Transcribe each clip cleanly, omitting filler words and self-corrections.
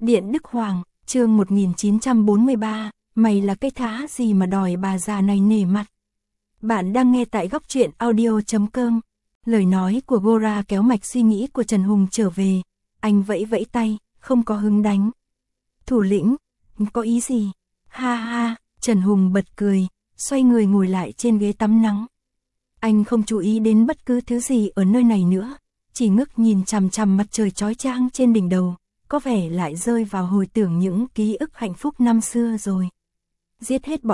Điện Đức Hoàng, chương 1943, mày là cái thá gì mà đòi bà già này nể mặt. Bạn đang nghe tại góc truyện audio.com. Lời nói của Gora kéo mạch suy nghĩ của Trần Hùng trở về. Anh vẫy vẫy tay, không có hứng đánh. Thủ lĩnh, có ý gì? Ha ha, Trần Hùng bật cười, xoay người ngồi lại trên ghế tắm nắng. Anh không chú ý đến bất cứ thứ gì ở nơi này nữa, chỉ ngước nhìn chằm chằm mặt trời chói chang trên đỉnh đầu, có vẻ lại rơi vào hồi tưởng những ký ức hạnh phúc năm xưa rồi. Giết hết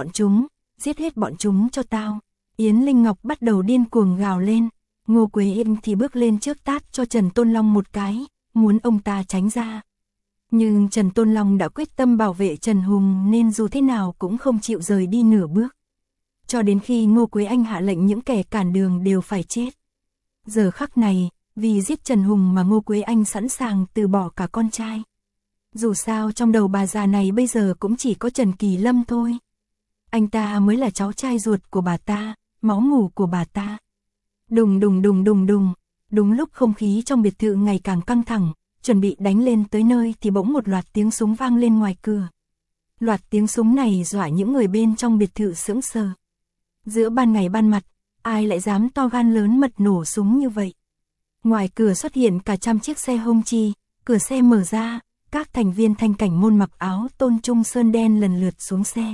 bọn chúng cho tao. Yến Linh Ngọc bắt đầu điên cuồng gào lên, Ngô Quế Yên thì bước lên trước tát cho Trần Tôn Long một cái, muốn ông ta tránh ra. Nhưng Trần Tôn Long đã quyết tâm bảo vệ Trần Hùng nên dù thế nào cũng không chịu rời đi nửa bước. Cho đến khi Ngô Quế Anh hạ lệnh những kẻ cản đường đều phải chết. Giờ khắc này, vì giết Trần Hùng mà Ngô Quế Anh sẵn sàng từ bỏ cả con trai. Dù sao trong đầu bà già này bây giờ cũng chỉ có Trần Kỳ Lâm thôi. Anh ta mới là cháu trai ruột của bà ta, máu mủ của bà ta. Đùng đùng đùng đùng đùng, đúng lúc không khí trong biệt thự ngày càng căng thẳng, chuẩn bị đánh lên tới nơi thì bỗng một loạt tiếng súng vang lên ngoài cửa. Loạt tiếng súng này dọa những người bên trong biệt thự sững sờ. Giữa ban ngày ban mặt, ai lại dám to gan lớn mật nổ súng như vậy? Ngoài cửa xuất hiện cả trăm chiếc xe Hongchi, cửa xe mở ra, các thành viên Thanh Cảnh Môn mặc áo tôn trung sơn đen lần lượt xuống xe.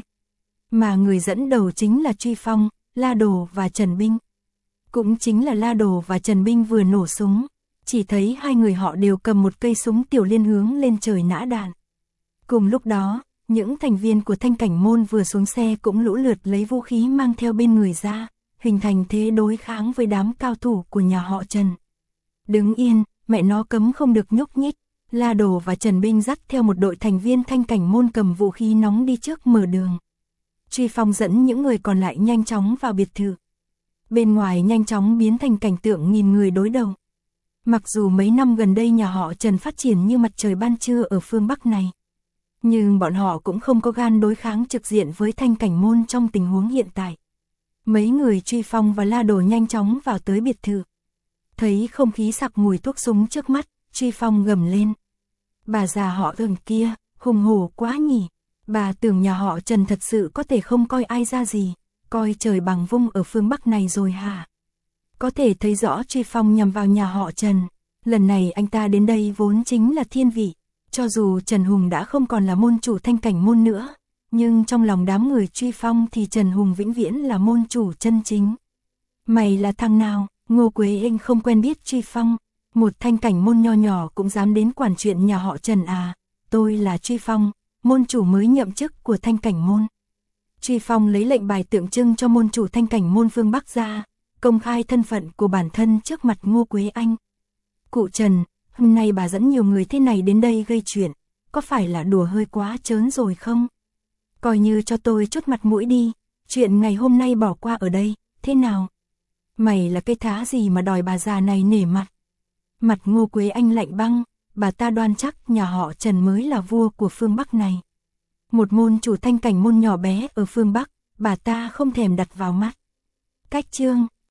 Mà người dẫn đầu chính là Truy Phong, La Đồ và Trần Binh. Cũng chính là La Đồ và Trần Binh vừa nổ súng, chỉ thấy hai người họ đều cầm một cây súng tiểu liên hướng lên trời nã đạn. Cùng lúc đó, những thành viên của Thanh Cảnh Môn vừa xuống xe cũng lũ lượt lấy vũ khí mang theo bên người ra, hình thành thế đối kháng với đám cao thủ của nhà họ Trần. Đứng yên, mẹ nó cấm không được nhúc nhích. La Đồ và Trần Binh dắt theo một đội thành viên Thanh Cảnh Môn cầm vũ khí nóng đi trước mở đường. Truy Phong dẫn những người còn lại nhanh chóng vào biệt thự. Bên ngoài nhanh chóng biến thành cảnh tượng nghìn người đối đầu. Mặc dù mấy năm gần đây nhà họ Trần phát triển như mặt trời ban trưa ở phương Bắc này, nhưng bọn họ cũng không có gan đối kháng trực diện với Thanh Cảnh Môn trong tình huống hiện tại. Mấy người Truy Phong và La Đồ nhanh chóng vào tới biệt thự. Thấy không khí sặc mùi thuốc súng trước mắt, Truy Phong gầm lên. Bà già họ Thường kia, hùng hổ quá nhỉ. Bà tưởng nhà họ Trần thật sự có thể không coi ai ra gì, coi trời bằng vung ở phương Bắc này rồi hả? Có thể thấy rõ Truy Phong nhằm vào nhà họ Trần. Lần này anh ta đến đây vốn chính là thiên vị. Cho dù Trần Hùng đã không còn là môn chủ Thanh Cảnh Môn nữa, nhưng trong lòng đám người Truy Phong thì Trần Hùng vĩnh viễn là môn chủ chân chính. Mày là thằng nào? Ngô Quế Anh không quen biết Truy Phong. Một Thanh Cảnh Môn nho nhỏ cũng dám đến quản chuyện nhà họ Trần à? Tôi là Truy Phong, môn chủ mới nhậm chức của Thanh Cảnh Môn. Truy Phong lấy lệnh bài tượng trưng cho môn chủ Thanh Cảnh Môn phương Bắc ra, công khai thân phận của bản thân trước mặt Ngô Quế Anh. Cụ Trần, hôm nay bà dẫn nhiều người thế này đến đây gây chuyện, có phải là đùa hơi quá trớn rồi không? Coi như cho tôi chút mặt mũi đi, chuyện ngày hôm nay bỏ qua ở đây, thế nào? Mày là cái thá gì mà đòi bà già này nể mặt? Mặt Ngô Quế Anh lạnh băng, bà ta đoan chắc nhà họ Trần mới là vua của phương Bắc này. Một môn chủ Thanh Cảnh Môn nhỏ bé ở phương Bắc, bà ta không thèm đặt vào mắt. Cách chương